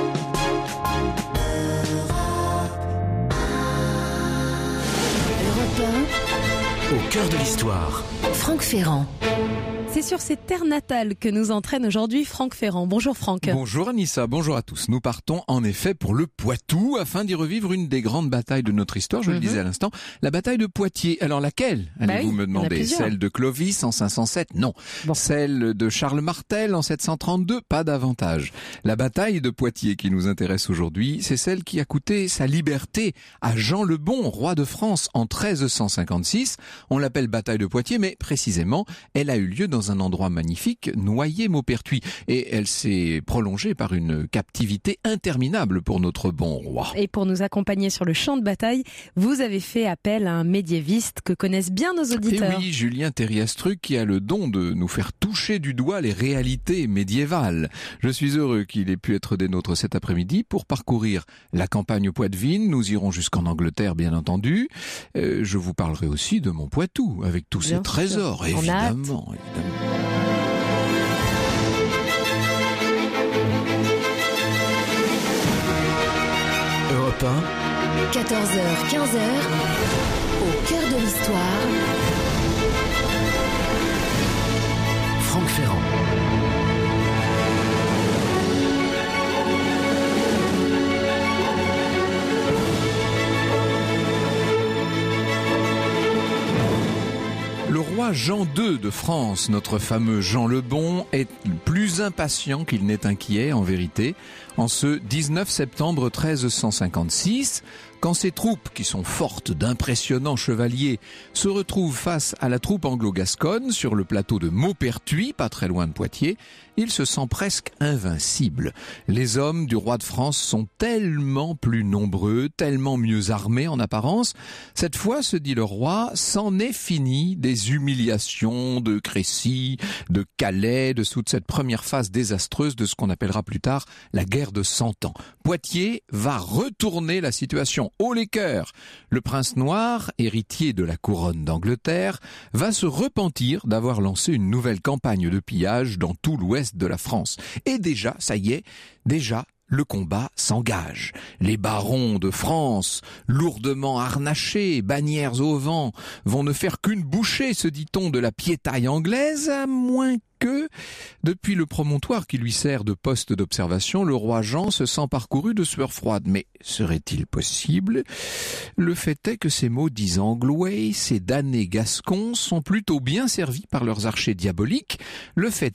Au cœur de l'histoire. Franck Ferrand. C'est sur ses terres natales que nous entraîne aujourd'hui Franck Ferrand. Bonjour Franck. Bonjour Anissa, bonjour à tous. Nous partons en effet pour le Poitou afin d'y revivre une des grandes batailles de notre histoire, je le disais à l'instant, la bataille de Poitiers. Alors laquelle, allez-vous me demander? Celle de Clovis en 507? Non. Bon. Celle de Charles Martel en 732? Pas davantage. La bataille de Poitiers qui nous intéresse aujourd'hui, c'est celle qui a coûté sa liberté à Jean le Bon, roi de France, en 1356. On l'appelle bataille de Poitiers, mais précisément, elle a eu lieu dans un endroit magnifique, Noyer-Maupertuis, et elle s'est prolongée par une captivité interminable pour notre bon roi. Et pour nous accompagner sur le champ de bataille, vous avez fait appel à un médiéviste que connaissent bien nos auditeurs. Et oui, Julien Thériastruc, qui a le don de nous faire toucher du doigt les réalités médiévales. Je suis heureux qu'il ait pu être des nôtres cet après-midi pour parcourir la campagne poitevine. Nous irons jusqu'en Angleterre, bien entendu. Je vous parlerai aussi de mon Poitou, avec tous ses trésors, évidemment. Europe 1, 14h, 15h, au cœur de l'histoire. Franck Ferrand. Le roi Jean II de France, notre fameux Jean le Bon, est plus impatient qu'il n'est inquiet en vérité. En ce 19 septembre 1356, quand ses troupes, qui sont fortes d'impressionnants chevaliers, se retrouvent face à la troupe anglo-gasconne sur le plateau de Maupertuis, pas très loin de Poitiers, il se sent presque invincible. Les hommes du roi de France sont tellement plus nombreux, tellement mieux armés en apparence. Cette fois, se dit le roi, c'en est fini des humiliations de Crécy, de Calais, de toute cette première phase désastreuse de ce qu'on appellera plus tard la guerre de 100 ans. Poitiers va retourner la situation haut les cœurs. Le prince noir, héritier de la couronne d'Angleterre, va se repentir d'avoir lancé une nouvelle campagne de pillage dans tout l'ouest de la France. Et déjà, ça y est, le combat s'engage. Les barons de France, lourdement harnachés, bannières au vent, vont ne faire qu'une bouchée, se dit-on, de la piétaille anglaise, à moins que, depuis le promontoire qui lui sert de poste d'observation, le roi Jean se sent parcouru de sueur froide. Mais serait-il possible? Le fait est que ces maudits Anglois, ces damnés Gascons, sont plutôt bien servis par leurs archers diaboliques. Le fait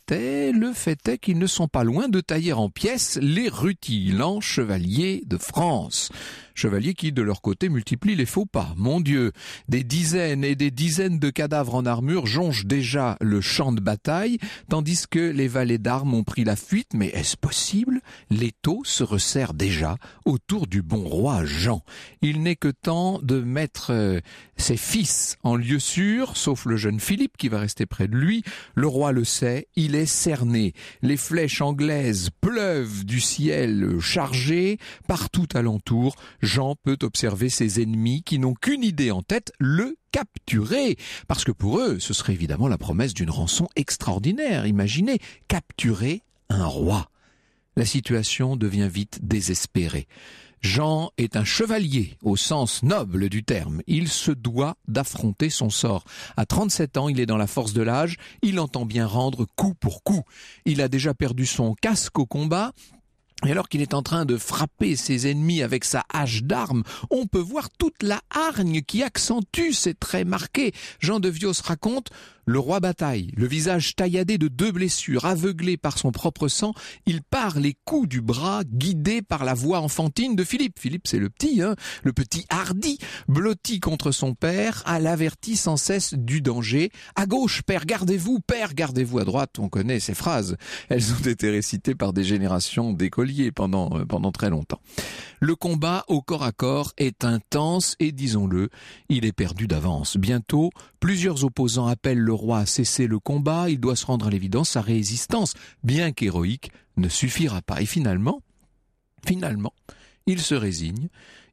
est qu'ils ne sont pas loin de tailler en pièces les rutilants chevaliers de France. Chevaliers qui, de leur côté, multiplient les faux pas. Mon Dieu, des dizaines et des dizaines de cadavres en armure jonchent déjà le champ de bataille, tandis que les valets d'armes ont pris la fuite. Mais est-ce possible? L'étau se resserre déjà autour du bon roi Jean. Il n'est que temps de mettre ses fils en lieu sûr, sauf le jeune Philippe qui va rester près de lui. Le roi le sait, il est cerné. Les flèches anglaises pleuvent du ciel chargé. Partout alentour, Jean peut observer ses ennemis qui n'ont qu'une idée en tête, le capturer. Parce que pour eux, ce serait évidemment la promesse d'une rançon extraordinaire. Imaginez, capturer un roi. La situation devient vite désespérée. Jean est un chevalier au sens noble du terme. Il se doit d'affronter son sort. À 37 ans, il est dans la force de l'âge. Il entend bien rendre coup pour coup. Il a déjà perdu son casque au combat. Et alors qu'il est en train de frapper ses ennemis avec sa hache d'armes, on peut voir toute la hargne qui accentue ces traits marqués. Jean de Vios raconte: le roi bataille, le visage tailladé de 2 blessures, aveuglé par son propre sang, il part les coups du bras, guidé par la voix enfantine de Philippe. Philippe, c'est le petit hardi, blotti contre son père, l'avertit sans cesse du danger. À gauche, père, gardez-vous, à droite. On connaît ces phrases. Elles ont été récitées par des générations d'écoliers pendant très longtemps. Le combat au corps à corps est intense et, disons-le, il est perdu d'avance. Bientôt, plusieurs opposants appellent le roi à cesser le combat. Il doit se rendre à l'évidence, sa résistance, bien qu'héroïque, ne suffira pas. Et finalement, il se résigne.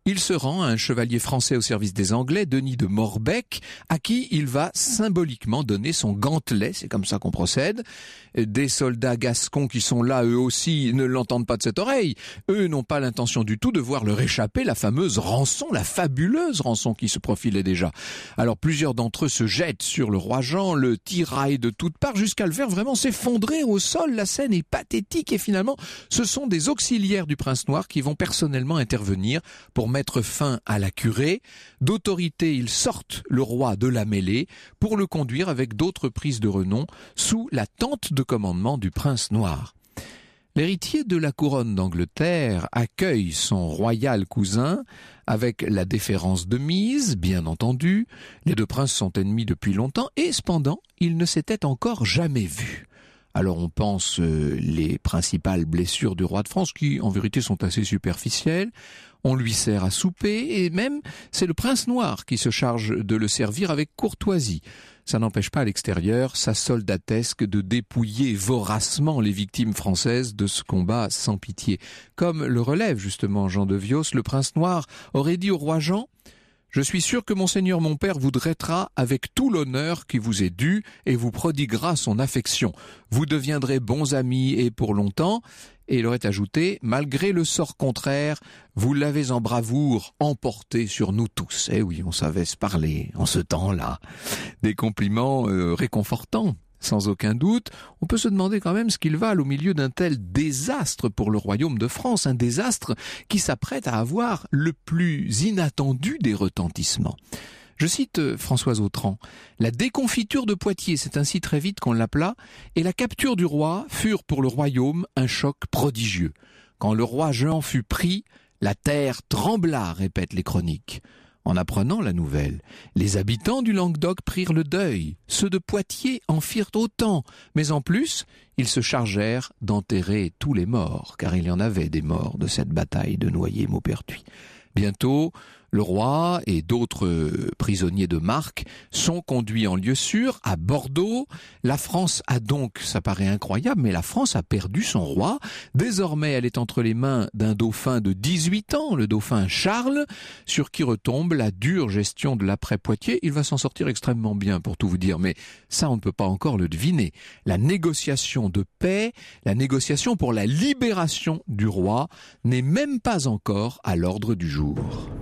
il se rend à un chevalier français au service des Anglais, Denis de Morbecque, à qui il va symboliquement donner son gantelet. C'est comme ça qu'on procède. Des soldats gascons qui sont là, eux aussi, ne l'entendent pas de cette oreille. Eux n'ont pas l'intention du tout de voir leur échapper la fameuse rançon, la fabuleuse rançon qui se profilait déjà. Alors plusieurs d'entre eux se jettent sur le roi Jean, le tiraillent de toutes parts jusqu'à le faire vraiment s'effondrer au sol. La scène est pathétique et finalement, ce sont des auxiliaires du prince noir qui vont personnellement intervenir pour mettre fin à la curée. D'autorité, ils sortent le roi de la mêlée pour le conduire avec d'autres prises de renom sous la tente de commandement du prince noir. L'héritier de la couronne d'Angleterre accueille son royal cousin avec la déférence de mise, bien entendu. Les deux princes sont ennemis depuis longtemps et cependant, ils ne s'étaient encore jamais vus. Alors on pense les principales blessures du roi de France qui en vérité sont assez superficielles. On lui sert à souper et même c'est le prince noir qui se charge de le servir avec courtoisie. Ça n'empêche pas à l'extérieur sa soldatesque de dépouiller voracement les victimes françaises de ce combat sans pitié. Comme le relève justement Jean de Vios, le prince noir aurait dit au roi Jean: « Je suis sûr que monseigneur mon père vous traitera avec tout l'honneur qui vous est dû et vous prodiguera son affection. Vous deviendrez bons amis et pour longtemps. » Et il aurait ajouté: « Malgré le sort contraire, vous l'avez en bravoure emporté sur nous tous. » Eh oui, on savait se parler en ce temps-là. Des compliments réconfortants. Sans aucun doute, on peut se demander quand même ce qu'ils valent au milieu d'un tel désastre pour le royaume de France, un désastre qui s'apprête à avoir le plus inattendu des retentissements. Je cite Françoise Autran: « La déconfiture de Poitiers, c'est ainsi très vite qu'on l'appela, et la capture du roi furent pour le royaume un choc prodigieux. Quand le roi Jean fut pris, la terre trembla, répètent les chroniques. En apprenant la nouvelle, les habitants du Languedoc prirent le deuil, ceux de Poitiers en firent autant, mais en plus, ils se chargèrent d'enterrer tous les morts, car il y en avait des morts de cette bataille de Noyer-Maupertuis. Bientôt, le roi et d'autres prisonniers de marque sont conduits en lieu sûr à Bordeaux. La France a donc, ça paraît incroyable, mais la France a perdu son roi. Désormais, elle est entre les mains d'un dauphin de 18 ans, le dauphin Charles, sur qui retombe la dure gestion de l'après-Poitiers. Il va s'en sortir extrêmement bien, pour tout vous dire, mais ça, on ne peut pas encore le deviner. La négociation de paix, la négociation pour la libération du roi n'est même pas encore à l'ordre du jour.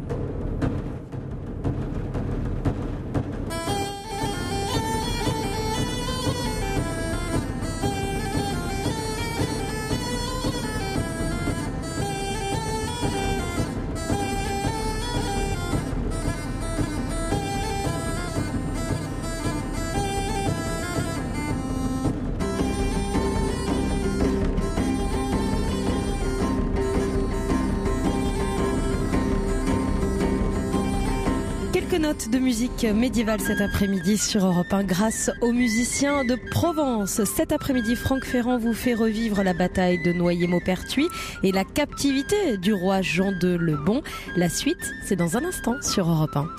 Note de musique médiévale cet après-midi sur Europe 1 grâce aux musiciens de Provence. Cet après-midi, Franck Ferrand vous fait revivre la bataille de Noyer-Maupertuis et la captivité du roi Jean II le Bon. La suite, c'est dans un instant sur Europe 1. Europe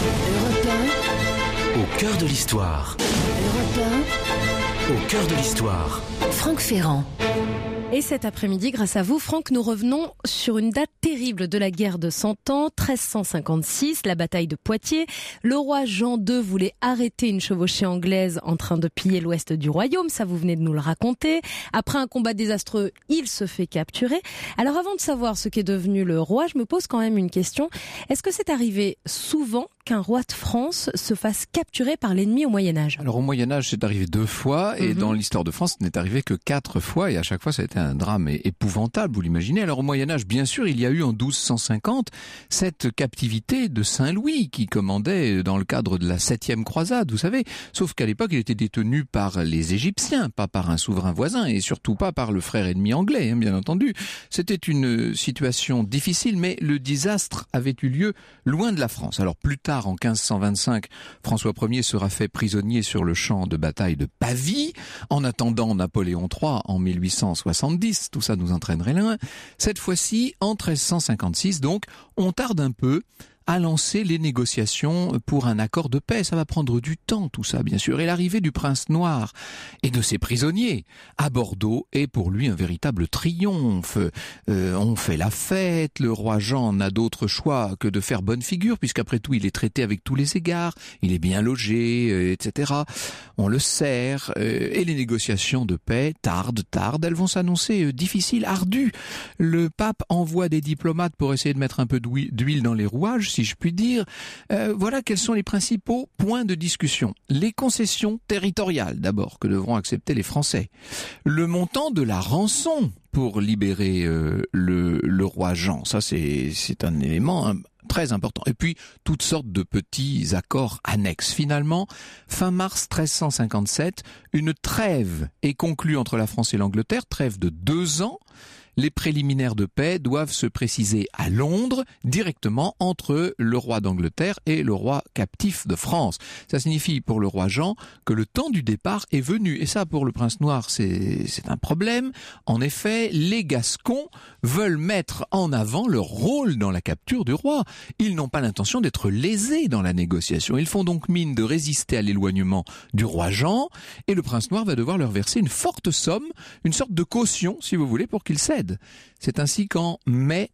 1. Au cœur de l'histoire. Europe 1. Au cœur de l'histoire. Franck Ferrand. Et cet après-midi, grâce à vous, Franck, nous revenons sur une date terrible de la guerre de 100 ans, 1356, la bataille de Poitiers. Le roi Jean II voulait arrêter une chevauchée anglaise en train de piller l'ouest du royaume, ça vous venez de nous le raconter. Après un combat désastreux, il se fait capturer. Alors avant de savoir ce qu'est devenu le roi, je me pose quand même une question. Est-ce que c'est arrivé souvent qu'un roi de France se fasse capturer par l'ennemi au Moyen-Âge? Alors au Moyen-Âge, c'est arrivé 2 fois, et dans l'histoire de France, ce n'est arrivé que 4 fois, et à chaque fois, ça a été un drame épouvantable, vous l'imaginez. Alors au Moyen-Âge, bien sûr, il y a eu en 1250 cette captivité de Saint-Louis qui commandait dans le cadre de la 7e croisade, vous savez. Sauf qu'à l'époque, il était détenu par les Égyptiens, pas par un souverain voisin, et surtout pas par le frère ennemi anglais, bien entendu. C'était une situation difficile, mais le désastre avait eu lieu loin de la France. Alors plus tard, en 1525, François Ier sera fait prisonnier sur le champ de bataille de Pavie. En attendant Napoléon III en 1870, tout ça nous entraînerait loin. Cette fois-ci, en 1356, donc, on tarde un peu à lancer les négociations pour un accord de paix. Ça va prendre du temps, tout ça, bien sûr. Et l'arrivée du prince noir et de ses prisonniers à Bordeaux est pour lui un véritable triomphe. On fait la fête, le roi Jean n'a d'autre choix que de faire bonne figure, puisqu'après tout, il est traité avec tous les égards, il est bien logé, etc. On le sert, et les négociations de paix tardent, elles vont s'annoncer difficiles, ardues. Le pape envoie des diplomates pour essayer de mettre un peu d'huile dans les rouages, si je puis dire. Voilà quels sont les principaux points de discussion. Les concessions territoriales, d'abord, que devront accepter les Français. Le montant de la rançon pour libérer le roi Jean. Ça, c'est un élément très important. Et puis, toutes sortes de petits accords annexes. Finalement, fin mars 1357, une trêve est conclue entre la France et l'Angleterre, trêve de 2 ans. Les préliminaires de paix doivent se préciser à Londres, directement entre le roi d'Angleterre et le roi captif de France. Ça signifie pour le roi Jean que le temps du départ est venu. Et ça, pour le prince noir, c'est un problème. En effet, les Gascons veulent mettre en avant leur rôle dans la capture du roi. Ils n'ont pas l'intention d'être lésés dans la négociation. Ils font donc mine de résister à l'éloignement du roi Jean, et le prince noir va devoir leur verser une forte somme, une sorte de caution, si vous voulez, pour qu'ils cèdent. C'est ainsi qu'en mai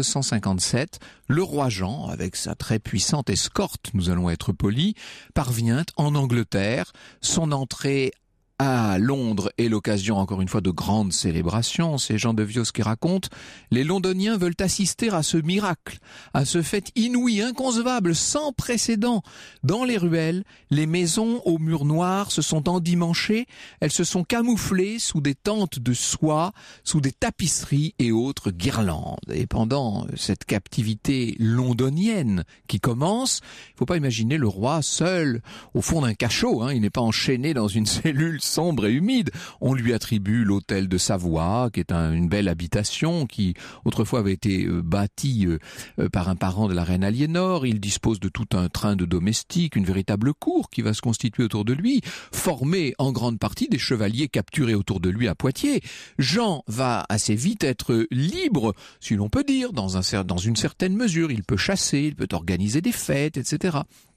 1357, le roi Jean, avec sa très puissante escorte, nous allons être polis, parvient en Angleterre. Son entrée à Londres est l'occasion, encore une fois, de grandes célébrations. C'est Jean de Vios qui raconte: les Londoniens veulent assister à ce miracle, à ce fait inouï, inconcevable, sans précédent. Dans les ruelles, les maisons aux murs noirs se sont endimanchées, elles se sont camouflées sous des tentes de soie, sous des tapisseries et autres guirlandes. Et pendant cette captivité londonienne qui commence, il ne faut pas imaginer le roi seul au fond d'un cachot, il n'est pas enchaîné dans une cellule sombre et humide. On lui attribue l'hôtel de Savoie, qui est une belle habitation, qui autrefois avait été bâtie par un parent de la reine Aliénor. Il dispose de tout un train de domestiques, une véritable cour qui va se constituer autour de lui, formée en grande partie des chevaliers capturés autour de lui à Poitiers. Jean va assez vite être libre, si l'on peut dire, dans une certaine mesure. Il peut chasser, il peut organiser des fêtes, etc.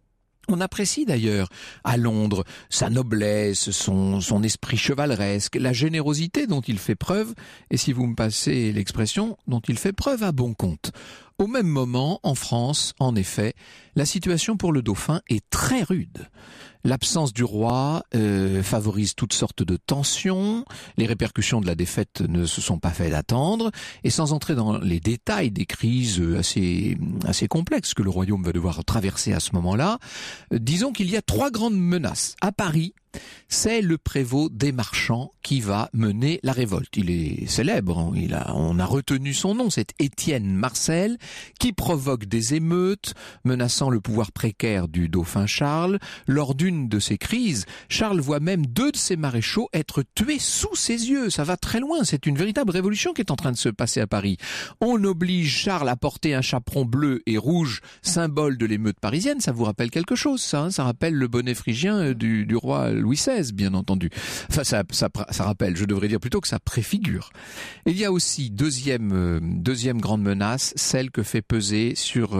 On apprécie d'ailleurs à Londres sa noblesse, son esprit chevaleresque, la générosité dont il fait preuve, et si vous me passez l'expression, dont il fait preuve à bon compte. Au même moment, en France, en effet, la situation pour le dauphin est très rude. L'absence du roi favorise toutes sortes de tensions, les répercussions de la défaite ne se sont pas fait attendre, et sans entrer dans les détails des crises assez complexes que le royaume va devoir traverser à ce moment-là, disons qu'il y a 3 grandes menaces. À Paris, c'est le prévôt des marchands qui va mener la révolte. Il est célèbre, on a retenu son nom, c'est Étienne Marcel, qui provoque des émeutes menaçant le pouvoir précaire du dauphin Charles. Lors d'une de ces crises, Charles voit même 2 de ses maréchaux être tués sous ses yeux. Ça va très loin, c'est une véritable révolution qui est en train de se passer à Paris. On oblige Charles à porter un chaperon bleu et rouge, symbole de l'émeute parisienne. Ça vous rappelle quelque chose, ça rappelle le bonnet phrygien du roi Louis XVI, bien entendu. Enfin, ça rappelle, je devrais dire plutôt que ça préfigure. Il y a aussi deuxième grande menace, celle que fait peser sur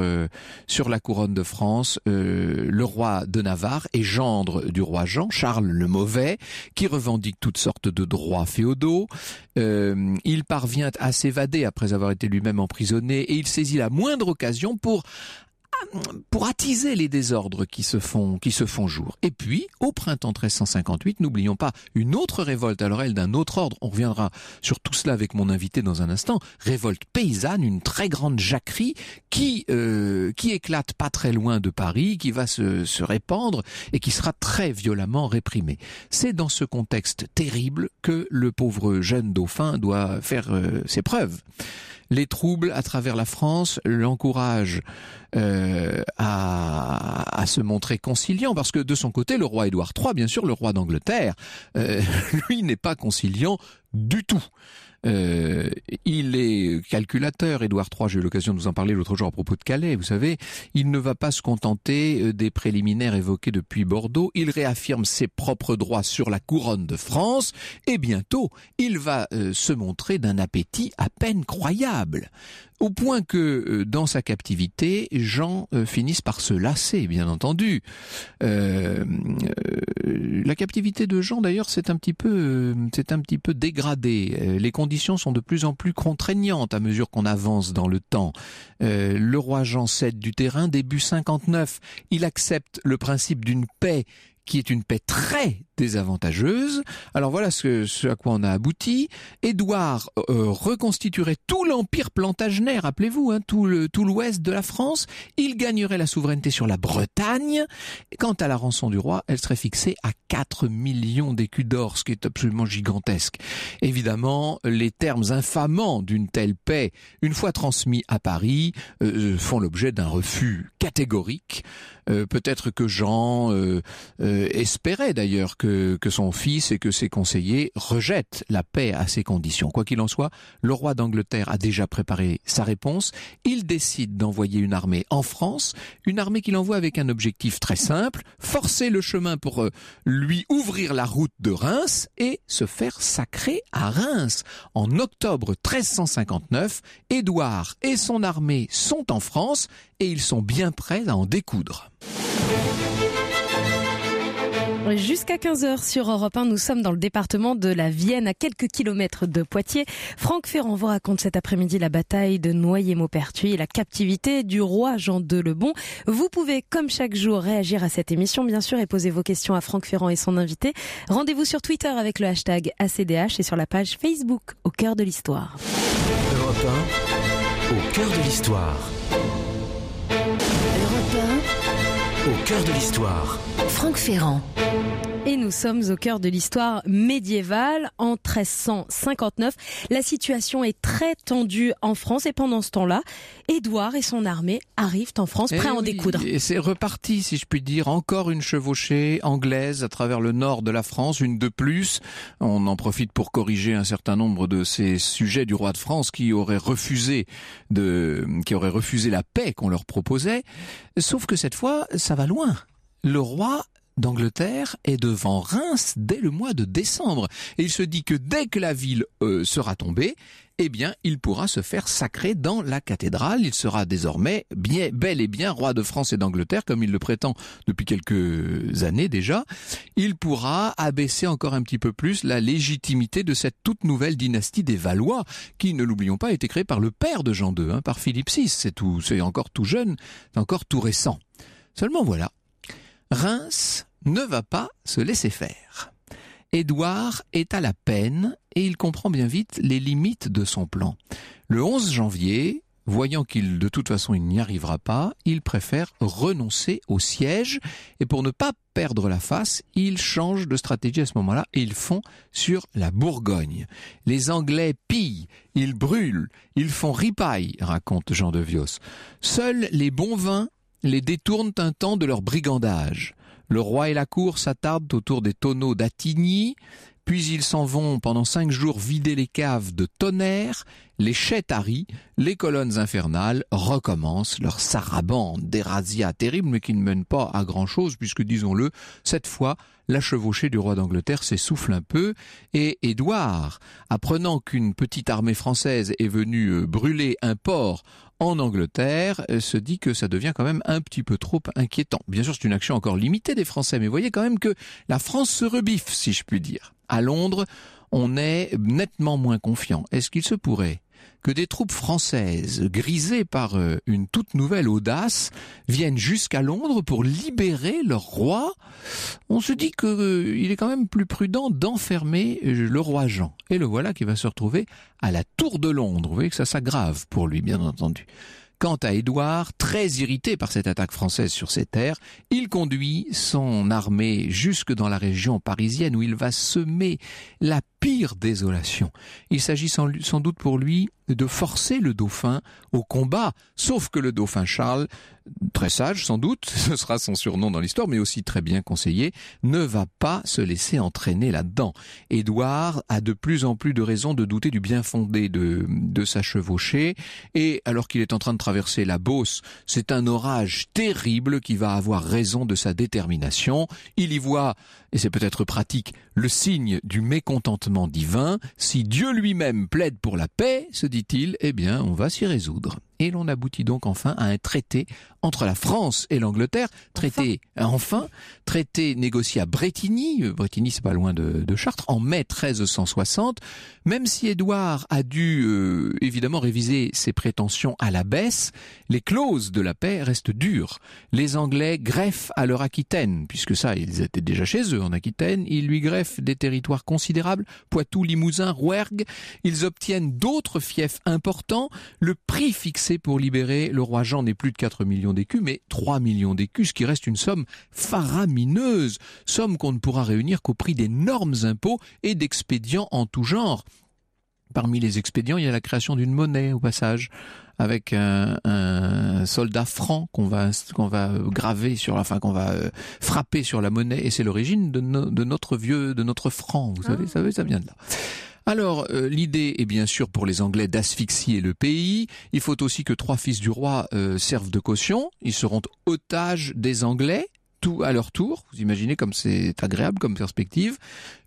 la couronne de France le roi de Navarre et gendre du roi Jean, Charles le Mauvais, qui revendique toutes sortes de droits féodaux. Il parvient à s'évader après avoir été lui-même emprisonné, et il saisit la moindre occasion pour attiser les désordres qui se font jour. Et puis, au printemps 1358, n'oublions pas une autre révolte, alors elle d'un autre ordre. On reviendra sur tout cela avec mon invité dans un instant. Révolte paysanne, une très grande jacquerie qui éclate pas très loin de Paris, qui va se répandre et qui sera très violemment réprimée. C'est dans ce contexte terrible que le pauvre jeune dauphin doit faire ses preuves. Les troubles à travers la France l'encouragent à se montrer conciliant, parce que de son côté, le roi Édouard III, bien sûr, le roi d'Angleterre, lui n'est pas conciliant du tout. Il est calculateur, Édouard III, j'ai eu l'occasion de vous en parler l'autre jour à propos de Calais, vous savez, il ne va pas se contenter des préliminaires évoqués depuis Bordeaux, il réaffirme ses propres droits sur la couronne de France, et bientôt, il va se montrer d'un appétit à peine croyable. Au point que dans sa captivité, Jean finisse par se lasser, bien entendu. La captivité de Jean, d'ailleurs, c'est un petit peu dégradé. Les conditions sont de plus en plus contraignantes à mesure qu'on avance dans le temps. Le roi Jean cède du terrain début 59. Il accepte le principe d'une paix qui est une paix très désavantageuse. Alors voilà ce à quoi on a abouti. Édouard reconstituerait tout l'empire plantagenet, rappelez-vous, tout l'ouest de la France. Il gagnerait la souveraineté sur la Bretagne. Et quant à la rançon du roi, elle serait fixée à 4 millions d'écus d'or, ce qui est absolument gigantesque. Évidemment, les termes infamants d'une telle paix, une fois transmis à Paris, font l'objet d'un refus catégorique. Peut-être que Jean espérait d'ailleurs que son fils et que ses conseillers rejettent la paix à ces conditions. Quoi qu'il en soit, le roi d'Angleterre a déjà préparé sa réponse. Il décide d'envoyer une armée en France, une armée qu'il envoie avec un objectif très simple, forcer le chemin pour lui ouvrir la route de Reims et se faire sacrer à Reims. En octobre 1359, Édouard et son armée sont en France et ils sont bien prêts à en découdre. Jusqu'à 15h sur Europe 1, nous sommes dans le département de la Vienne, à quelques kilomètres de Poitiers. Franck Ferrand vous raconte cet après-midi la bataille de Noyer-Maupertuis et la captivité du roi Jean II le Bon. Vous pouvez, comme chaque jour, réagir à cette émission, bien sûr, et poser vos questions à Franck Ferrand et son invité. Rendez-vous sur Twitter avec le hashtag ACDH et sur la page Facebook Au cœur de l'histoire. Europe 1, au cœur de l'histoire. Europe Au cœur de l'histoire. 1, Franck Ferrand. Et nous sommes au cœur de l'histoire médiévale, en 1359. La situation est très tendue en France et pendant ce temps-là, Édouard et son armée arrivent en France prêts à en découdre. Et c'est reparti, si je puis dire, encore une chevauchée anglaise à travers le nord de la France, une de plus. On en profite pour corriger un certain nombre de ces sujets du roi de France qui auraient refusé la paix qu'on leur proposait. Sauf que cette fois, ça va loin. Le roi d'Angleterre est devant Reims dès le mois de décembre. Et il se dit que dès que la ville sera tombée, eh bien, il pourra se faire sacrer dans la cathédrale. Il sera désormais bel et bien roi de France et d'Angleterre, comme il le prétend depuis quelques années déjà. Il pourra abaisser encore un petit peu plus la légitimité de cette toute nouvelle dynastie des Valois, qui, ne l'oublions pas, a été créée par le père de Jean II, par Philippe VI. C'est encore tout jeune, c'est encore tout récent. Seulement voilà. Reims ne va pas se laisser faire. Édouard est à la peine et il comprend bien vite les limites de son plan. Le 11 janvier, voyant qu'il de toute façon il n'y arrivera pas, il préfère renoncer au siège et pour ne pas perdre la face, il change de stratégie à ce moment-là et ils font sur la Bourgogne. Les Anglais pillent, ils brûlent, ils font ripaille, raconte Jean de Vios. Seuls les bons vins les détournent un temps de leur brigandage. Le roi et la cour s'attardent autour des tonneaux d'Attigny, puis ils s'en vont pendant 5 jours vider les caves de Tonnerre, les chais taris, les colonnes infernales recommencent leur sarabande, des razzias terribles mais qui ne mènent pas à grand-chose puisque, disons-le, cette fois, la chevauchée du roi d'Angleterre s'essouffle un peu et Édouard, apprenant qu'une petite armée française est venue brûler un port en Angleterre, se dit que ça devient quand même un petit peu trop inquiétant. Bien sûr, c'est une action encore limitée des Français, mais vous voyez quand même que la France se rebiffe, si je puis dire. À Londres, on est nettement moins confiant. Est-ce qu'il se pourrait que des troupes françaises, grisées par une toute nouvelle audace, viennent jusqu'à Londres pour libérer leur roi? On se dit qu'il est quand même plus prudent d'enfermer le roi Jean. Et le voilà qui va se retrouver à la Tour de Londres. Vous voyez que ça s'aggrave pour lui, bien entendu. Quant à Édouard, très irrité par cette attaque française sur ses terres, il conduit son armée jusque dans la région parisienne où il va semer la pire désolation. Il s'agit sans doute pour lui de forcer le dauphin au combat, sauf que le dauphin Charles, très sage sans doute, ce sera son surnom dans l'histoire, mais aussi très bien conseillé, ne va pas se laisser entraîner là-dedans. Édouard a de plus en plus de raisons de douter du bien fondé de sa chevauchée, et alors qu'il est en train de traverser la Beauce, c'est un orage terrible qui va avoir raison de sa détermination. Il y voit et c'est peut-être pratique, le signe du mécontentement divin. Si Dieu lui-même plaide pour la paix, se dit-il, eh bien, on va s'y résoudre. Et l'on aboutit donc enfin à un traité entre la France et l'Angleterre. Traité négocié à Brétigny. Brétigny, c'est pas loin de Chartres, en mai 1360. Même si Édouard a dû évidemment réviser ses prétentions à la baisse, les clauses de la paix restent dures. Les Anglais greffent à leur Aquitaine, puisque ça, ils étaient déjà chez eux en Aquitaine. Ils lui greffent des territoires considérables, Poitou, Limousin, Rouergue. Ils obtiennent d'autres fiefs importants. Le prix fixé pour libérer le roi Jean n'est plus de 4 millions d'écus, mais 3 millions d'écus, ce qui reste une somme faramineuse, somme qu'on ne pourra réunir qu'au prix d'énormes impôts et d'expédients en tout genre. Parmi les expédients, il y a la création d'une monnaie, au passage, avec un soldat franc qu'on va graver qu'on va frapper sur la monnaie, et c'est l'origine de notre franc. Vous savez, ça vient de là. Alors, l'idée est bien sûr pour les Anglais d'asphyxier le pays. Il faut aussi que 3 fils du roi servent de caution. Ils seront otages des Anglais, tout à leur tour. Vous imaginez comme c'est agréable comme perspective.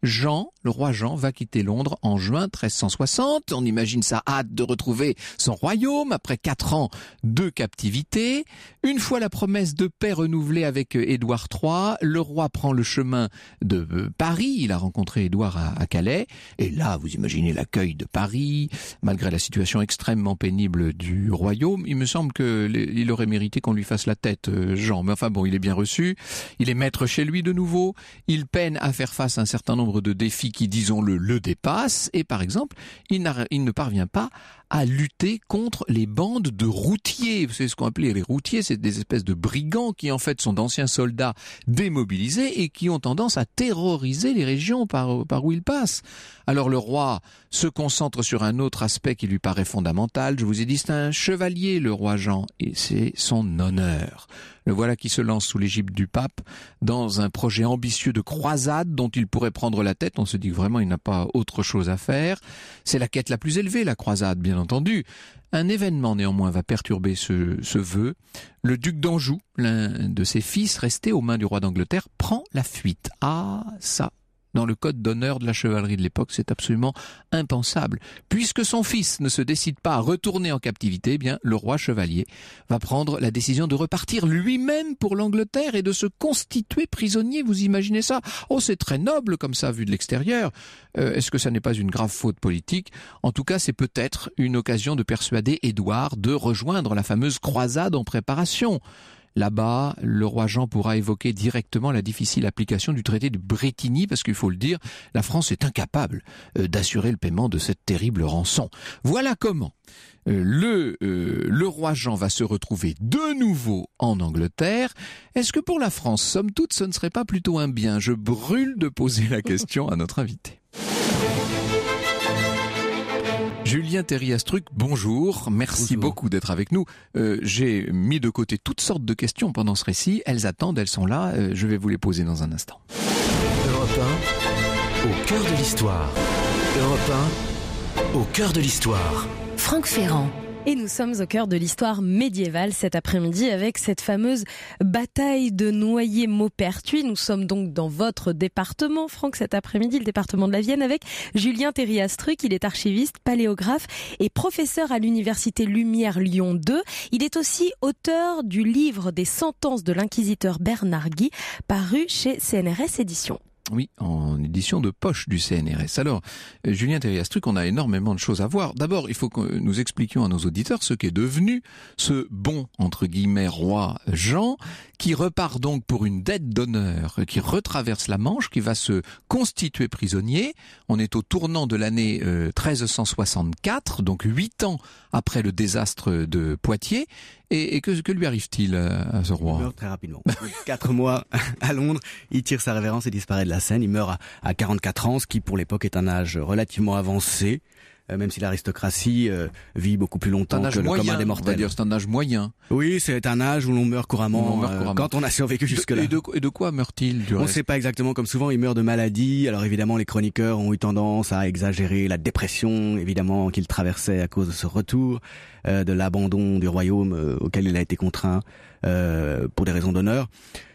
Le roi Jean va quitter Londres en juin 1360. On imagine sa hâte de retrouver son royaume après 4 ans de captivité. Une fois la promesse de paix renouvelée avec Édouard III, le roi prend le chemin de Paris. Il a rencontré Édouard à Calais. Et là, vous imaginez l'accueil de Paris, malgré la situation extrêmement pénible du royaume. Il me semble qu'il aurait mérité qu'on lui fasse la tête, Jean. Mais enfin bon, il est bien reçu. Il est maître chez lui de nouveau. Il peine à faire face à un certain nombre de défis qui, disons-le, le dépassent. Et par exemple, il ne parvient pas à lutter contre les bandes de routiers. Vous savez ce qu'on appelait les routiers, c'est des espèces de brigands qui en fait sont d'anciens soldats démobilisés et qui ont tendance à terroriser les régions par où ils passent. Alors le roi se concentre sur un autre aspect qui lui paraît fondamental. Je vous ai dit, c'est un chevalier, le roi Jean, et c'est son honneur. Le voilà qui se lance sous l'égide du pape dans un projet ambitieux de croisade dont il pourrait prendre la tête. On se dit que vraiment il n'a pas autre chose à faire. C'est la quête la plus élevée, la croisade, bien entendu. Un événement néanmoins va perturber ce vœu. Le duc d'Anjou, l'un de ses fils resté aux mains du roi d'Angleterre, prend la fuite. Ah, ça, dans le code d'honneur de la chevalerie de l'époque, c'est absolument impensable. Puisque son fils ne se décide pas à retourner en captivité, eh bien, le roi chevalier va prendre la décision de repartir lui-même pour l'Angleterre et de se constituer prisonnier. Vous imaginez ça? Oh, c'est très noble comme ça, vu de l'extérieur. Est-ce que ça n'est pas une grave faute politique? En tout cas, c'est peut-être une occasion de persuader Édouard de rejoindre la fameuse croisade en préparation. Là-bas, le roi Jean pourra évoquer directement la difficile application du traité de Brétigny, parce qu'il faut le dire, la France est incapable d'assurer le paiement de cette terrible rançon. Voilà comment le roi Jean va se retrouver de nouveau en Angleterre. Est-ce que pour la France, somme toute, ce ne serait pas plutôt un bien? Je brûle de poser la question à notre invité. Julien Therry-Astruc, bonjour. Merci beaucoup d'être avec nous. J'ai mis de côté toutes sortes de questions pendant ce récit. Elles attendent, elles sont là. Je vais vous les poser dans un instant. Europe 1, au cœur de l'histoire. Europe 1, au cœur de l'histoire. Franck Ferrand. Et nous sommes au cœur de l'histoire médiévale cet après-midi avec cette fameuse bataille de Noyer-Maupertuis. Nous sommes donc dans votre département, Franck, cet après-midi, le département de la Vienne, avec Julien Therry-Astruc. Il est archiviste, paléographe et professeur à l'université Lumière Lyon 2. Il est aussi auteur du livre des sentences de l'inquisiteur Bernard Guy, paru chez CNRS Éditions. Oui, en édition de poche du CNRS. Alors, Julien Therry-Astruc, on a énormément de choses à voir. D'abord, il faut que nous expliquions à nos auditeurs ce qu'est devenu ce bon, entre guillemets, roi Jean, qui repart donc pour une dette d'honneur, qui retraverse la Manche, qui va se constituer prisonnier. On est au tournant de l'année 1364, donc 8 ans après le désastre de Poitiers. Et que lui arrive-t-il à ce roi? Il meurt très rapidement. 4 mois à Londres, il tire sa révérence et disparaît de la scène. Il meurt à 44 ans, ce qui pour l'époque est un âge relativement avancé, même si l'aristocratie vit beaucoup plus longtemps que le commun des mortels. On va dire c'est un âge moyen. Oui, c'est un âge où l'on meurt couramment, quand on a survécu jusque-là. Et de quoi meurt-il On ne sait pas exactement, comme souvent il meurt de maladie. Alors évidemment les chroniqueurs ont eu tendance à exagérer la dépression évidemment qu'il traversait à cause de ce retour, de l'abandon du royaume auquel il a été contraint pour des raisons d'honneur.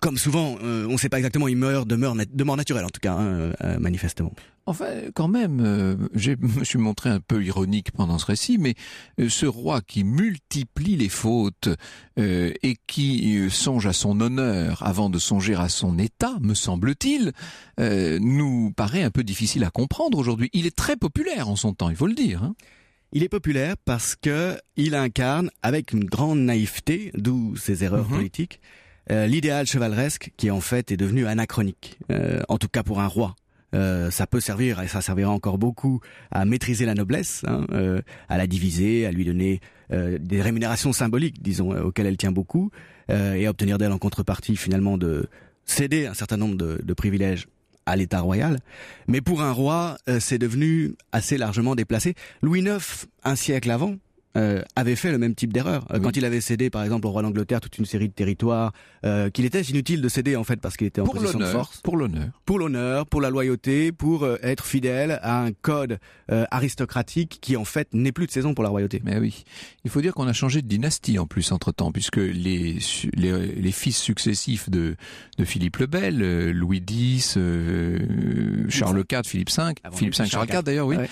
comme souvent, on ne sait pas exactement, il meurt de mort naturelle en tout cas, manifestement. Enfin, quand même, je me suis montré un peu ironique pendant ce récit, mais ce roi qui multiplie les fautes et qui songe à son honneur avant de songer à son état, me semble-t-il, nous paraît un peu difficile à comprendre aujourd'hui. Il est très populaire en son temps, il faut le dire. Hein. Il est populaire parce que il incarne, avec une grande naïveté, d'où ses erreurs politiques, l'idéal chevaleresque qui en fait est devenu anachronique, en tout cas pour un roi. Ça peut servir, et ça servira encore beaucoup, à maîtriser la noblesse, à la diviser, à lui donner des rémunérations symboliques, disons, auxquelles elle tient beaucoup, et à obtenir d'elle en contrepartie finalement de céder un certain nombre de privilèges à l'État royal. Mais pour un roi, c'est devenu assez largement déplacé. Louis IX, un siècle avant, avait fait le même type d'erreur. Quand il avait cédé, par exemple, au roi d'Angleterre toute une série de territoires qu'il était inutile de céder, en fait, parce qu'il était en position de force. Pour l'honneur, pour la loyauté, pour être fidèle à un code aristocratique qui, en fait, n'est plus de saison pour la royauté. Mais oui. Il faut dire qu'on a changé de dynastie, en plus, entre-temps, puisque les fils successifs de Philippe le Bel, Louis X, Charles IV, Philippe V, Charles IV, d'ailleurs, oui,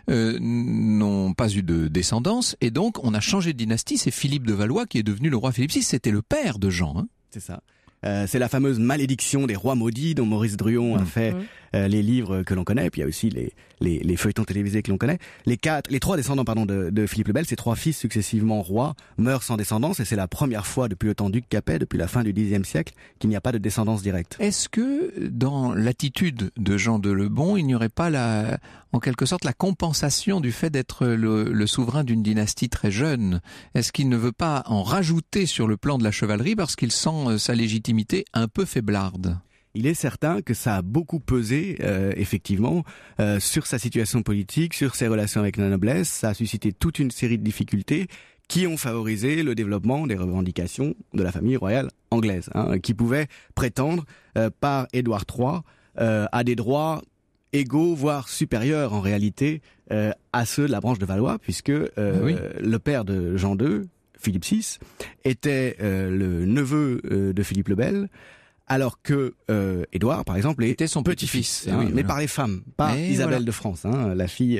n'ont pas eu de descendance, et donc on a changé de dynastie. C'est Philippe de Valois qui est devenu le roi Philippe VI. C'était le père de Jean. Hein. C'est ça. C'est la fameuse malédiction des rois maudits dont Maurice Druon a fait les livres que l'on connaît, puis il y a aussi les feuilletons télévisés que l'on connaît. Les trois descendants de Philippe le Bel, ces trois fils successivement rois, meurent sans descendance, et c'est la première fois depuis le temps duc Capet, depuis la fin du Xe siècle, qu'il n'y a pas de descendance directe. Est-ce que dans l'attitude de Jean de Lebon, il n'y aurait pas en quelque sorte la compensation du fait d'être le souverain d'une dynastie très jeune? Est-ce qu'il ne veut pas en rajouter sur le plan de la chevalerie parce qu'il sent sa légitimité un peu faiblarde? Il est certain que ça a beaucoup pesé, effectivement, sur sa situation politique, sur ses relations avec la noblesse. Ça a suscité toute une série de difficultés qui ont favorisé le développement des revendications de la famille royale anglaise, qui pouvait prétendre, par Édouard III, à des droits égaux, voire supérieurs en réalité, à ceux de la branche de Valois, puisque le père de Jean II, Philippe VI, était le neveu de Philippe le Bel, alors que Édouard, par exemple, était son petit-fils, mais par les femmes, pas Isabelle de France, la fille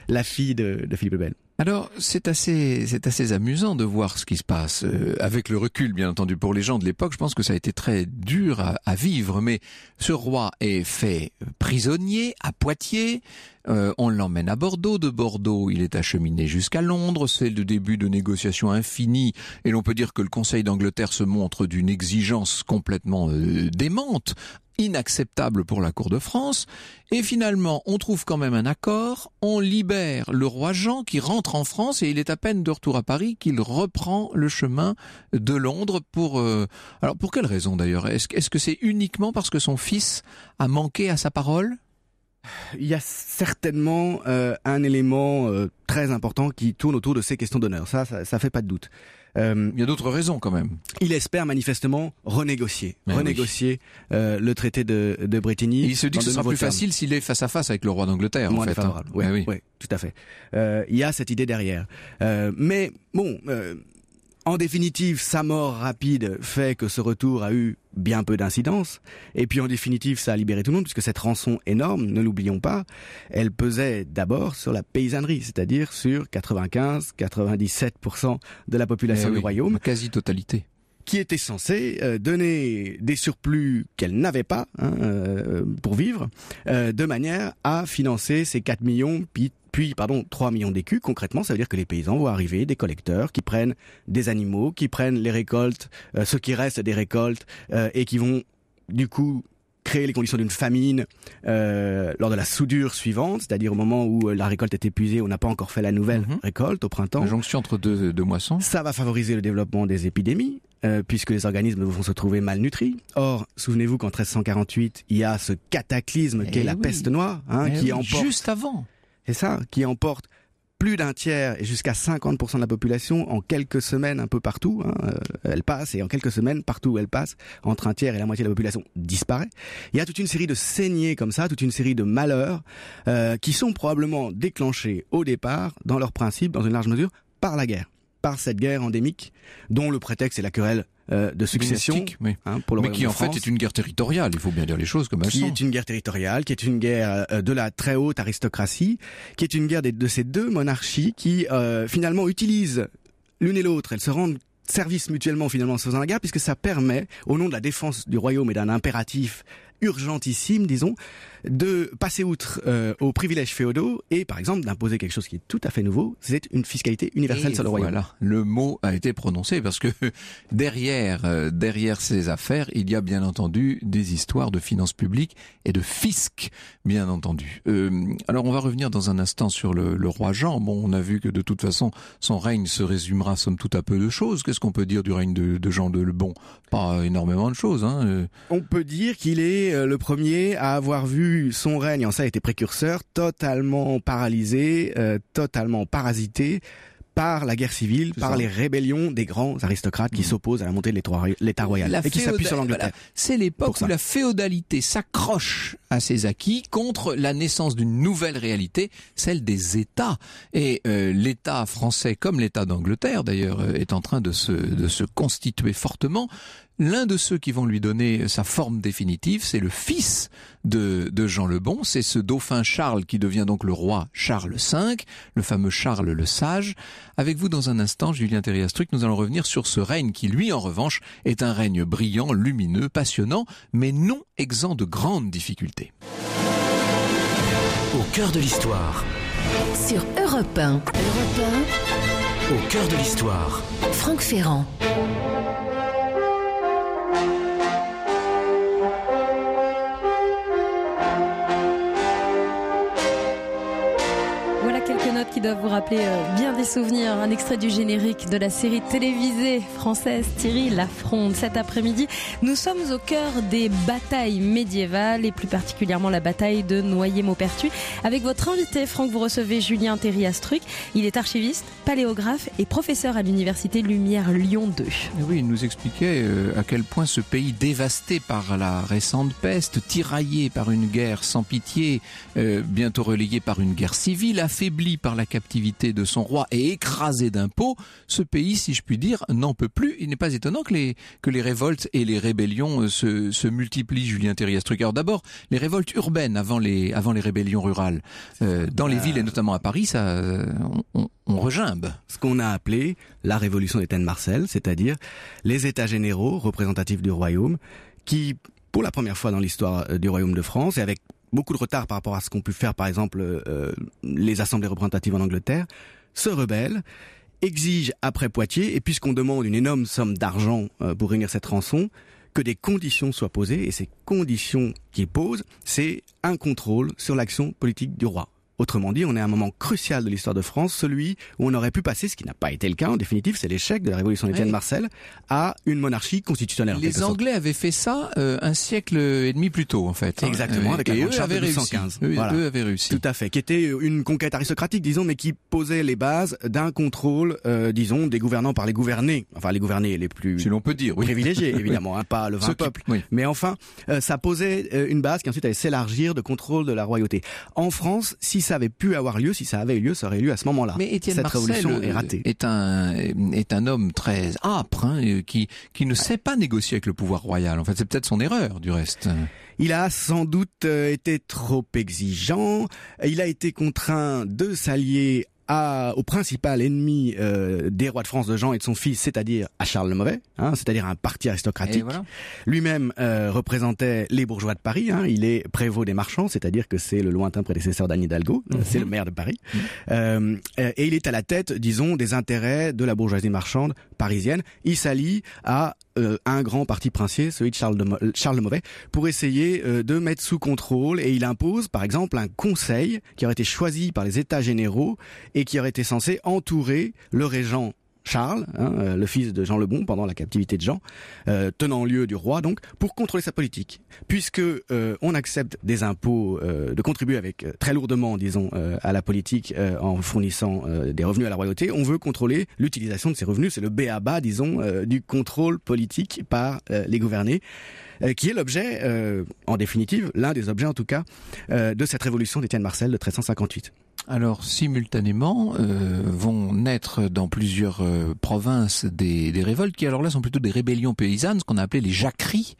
de Philippe le Bel. Alors, c'est assez amusant de voir ce qui se passe. Avec le recul, bien entendu, pour les gens de l'époque, je pense que ça a été très dur à vivre. Mais ce roi est fait prisonnier à Poitiers. On l'emmène à Bordeaux. De Bordeaux, il est acheminé jusqu'à Londres. C'est le début de négociations infinies. Et l'on peut dire que le Conseil d'Angleterre se montre d'une exigence complètement démente, inacceptable pour la cour de France, et finalement on trouve quand même un accord, on libère le roi Jean qui rentre en France, et il est à peine de retour à Paris qu'il reprend le chemin de Londres alors pour quelle raison d'ailleurs? Est-ce que c'est uniquement parce que son fils a manqué à sa parole? Il y a certainement un élément très important qui tourne autour de ces questions d'honneur, ça fait pas de doute. Il y a d'autres raisons quand même. Il espère manifestement renégocier le traité de Bretigny. Et il se dit que ce sera plus facile s'il est face à face avec le roi d'Angleterre. Moins défavorable. Oui, tout à fait. Il y a cette idée derrière. Mais bon, en définitive, sa mort rapide fait que ce retour a eu bien peu d'incidence. Et puis en définitive, ça a libéré tout le monde, puisque cette rançon énorme, ne l'oublions pas, elle pesait d'abord sur la paysannerie, c'est-à-dire sur 95-97% de la population du royaume. La quasi-totalité. Qui était censée donner des surplus qu'elle n'avait pas pour vivre, de manière à financer ces 4 millions, puis 3 millions d'écus. Concrètement, ça veut dire que les paysans vont arriver, des collecteurs qui prennent des animaux, qui prennent les récoltes, ce qui reste des récoltes, et qui vont du coup créer les conditions d'une famine lors de la soudure suivante, c'est-à-dire au moment où la récolte est épuisée, on n'a pas encore fait la nouvelle récolte au printemps. La jonction entre deux moissons. Ça va favoriser le développement des épidémies, puisque les organismes vont se trouver malnutris. Or, souvenez-vous qu'en 1348, il y a ce cataclysme qu'est la peste noire, qui emporte... Juste avant. C'est ça, qui emporte plus d'un tiers et jusqu'à 50% de la population en quelques semaines un peu partout. Elle passe, et en quelques semaines, partout où elle passe, entre un tiers et la moitié de la population disparaît. Il y a toute une série de saignées comme ça, toute une série de malheurs qui sont probablement déclenchés au départ, dans leur principe, dans une large mesure, par la guerre. par cette guerre endémique, dont le prétexte est la querelle de succession, oui. Pour le mais royaume qui de en France, fait est une guerre territoriale, il faut bien dire les choses comme elles sont. Qui est une guerre territoriale, qui est une guerre de la très haute aristocratie, qui est une guerre de ces deux monarchies qui finalement utilisent l'une et l'autre, elles se rendent service mutuellement finalement en se faisant la guerre, puisque ça permet, au nom de la défense du royaume et d'un impératif urgentissime, disons, de passer outre aux privilèges féodaux et, par exemple, d'imposer quelque chose qui est tout à fait nouveau, c'est une fiscalité universelle et sur le royaume. Voilà, le mot a été prononcé parce que derrière ces affaires, il y a bien entendu des histoires de finances publiques et de fisc, bien entendu. Alors, on va revenir dans un instant sur le roi Jean. Bon, on a vu que de toute façon, son règne se résumera somme toute à peu de choses. Qu'est-ce qu'on peut dire du règne de Jean le Bon? Pas énormément de choses. On peut dire qu'il est le premier à avoir vu son règne, en ça a été précurseur, totalement paralysé, totalement parasité par la guerre civile, par les rébellions des grands aristocrates qui s'opposent à la montée de l'État royal et qui s'appuient sur l'Angleterre. Voilà. C'est l'époque où la féodalité s'accroche à ses acquis contre la naissance d'une nouvelle réalité, celle des États. Et l'État français, comme l'État d'Angleterre d'ailleurs, est en train de se constituer fortement. L'un de ceux qui vont lui donner sa forme définitive, c'est le fils de Jean le Bon, c'est ce dauphin Charles qui devient donc le roi Charles V, le fameux Charles le Sage. Avec vous dans un instant, Julien Thériastruc, nous allons revenir sur ce règne qui, lui, en revanche, est un règne brillant, lumineux, passionnant, mais non exempt de grandes difficultés. Au cœur de l'histoire. Sur Europe 1. Europe 1. Au cœur de l'histoire. Franck Ferrand. Qui doivent vous rappeler bien des souvenirs. Un extrait du générique de la série télévisée française Thierry Lafronde. Cet après-midi, nous sommes au cœur des batailles médiévales et plus particulièrement la bataille de Noyer-Maupertuis. Avec votre invité, Franck, vous recevez Julien Thériastruc. Il est archiviste, paléographe et professeur à l'université Lumière Lyon 2. Oui, il nous expliquait à quel point ce pays dévasté par la récente peste, tiraillé par une guerre sans pitié, bientôt relayé par une guerre civile, affaibli par la captivité de son roi et écrasé d'impôts, ce pays, si je puis dire, n'en peut plus. Il n'est pas étonnant que les révoltes et les rébellions se multiplient, Julien Thériastruc. Alors d'abord, les révoltes urbaines avant les rébellions rurales. Dans les villes et notamment à Paris, on regimbe. Ce qu'on a appelé la révolution des Marcel, c'est-à-dire les États généraux représentatifs du royaume, qui, pour la première fois dans l'histoire du royaume de France, et avec beaucoup de retard par rapport à ce qu'ont pu faire par exemple les assemblées représentatives en Angleterre, se rebellent, exigent après Poitiers, et puisqu'on demande une énorme somme d'argent pour réunir cette rançon, que des conditions soient posées, et ces conditions qu'ils posent, c'est un contrôle sur l'action politique du roi. Autrement dit, on est à un moment crucial de l'histoire de France, celui où on aurait pu passer, ce qui n'a pas été le cas en définitive, c'est l'échec de la révolution d'Étienne Marcel, à une monarchie constitutionnelle. Les Anglais avaient fait ça un siècle et demi plus tôt, en fait. Exactement, avec la grande charte de 1215. Eux avaient réussi. Tout à fait, qui était une conquête aristocratique, disons, mais qui posait les bases d'un contrôle, disons, des gouvernants par les gouvernés. Enfin, les gouvernés les plus si l'on peut dire, oui. privilégiés, évidemment, pas le vain peuple. Oui. Mais enfin, ça posait une base qui ensuite allait s'élargir de contrôle de la royauté. En France, si ça avait pu avoir lieu, si ça avait eu lieu, ça aurait eu lieu à ce moment-là. Mais Étienne Cette Marcel révolution est ratée. Est un homme très âpre, qui ne sait pas négocier avec le pouvoir royal. En fait, c'est peut-être son erreur, du reste. Il a sans doute été trop exigeant. Il a été contraint de s'allier au principal ennemi des rois de France de Jean et de son fils, c'est-à-dire à Charles le Mauvais, c'est-à-dire un parti aristocratique. Voilà. Lui-même représentait les bourgeois de Paris. Il est prévôt des marchands, c'est-à-dire que c'est le lointain prédécesseur d'Anne Hidalgo, c'est le maire de Paris. Et il est à la tête, disons, des intérêts de la bourgeoisie marchande parisienne. Il s'allie à un grand parti princier, celui de Charles le Mauvais, pour essayer de mettre sous contrôle, et il impose par exemple un conseil qui aurait été choisi par les États généraux et qui aurait été censé entourer le régent Charles, le fils de Jean le Bon pendant la captivité de Jean, tenant lieu du roi donc, pour contrôler sa politique. Puisque on accepte des impôts, de contribuer avec très lourdement, disons, à la politique en fournissant des revenus à la royauté, on veut contrôler l'utilisation de ces revenus. C'est le b.a.-ba, disons, du contrôle politique par les gouvernés, qui est l'objet, en définitive, l'un des objets en tout cas, de cette révolution d'Étienne Marcel de 1358. Alors, simultanément, vont naître dans plusieurs provinces des révoltes qui, alors là, sont plutôt des rébellions paysannes, ce qu'on a appelé les jacqueries,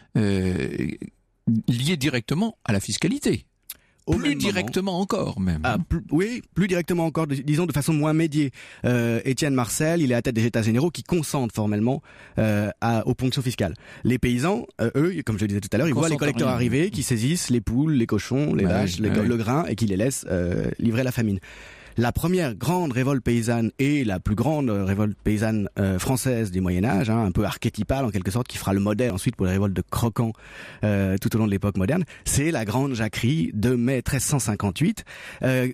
liées directement à la fiscalité. Plus directement encore, même. Plus directement encore, disons de façon moins médiée. Étienne Marcel, il est à la tête des États généraux qui consentent formellement aux ponctions fiscales. Les paysans, eux, comme je le disais tout à l'heure, ils voient les collecteurs arriver, qui saisissent les poules, les cochons, les vaches, le grain, et qui les laissent livrer à la famine. La première grande révolte paysanne et la plus grande révolte paysanne française du Moyen-Âge, un peu archétypale en quelque sorte, qui fera le modèle ensuite pour les révoltes de croquants tout au long de l'époque moderne, c'est la grande jacquerie de mai 1358. Le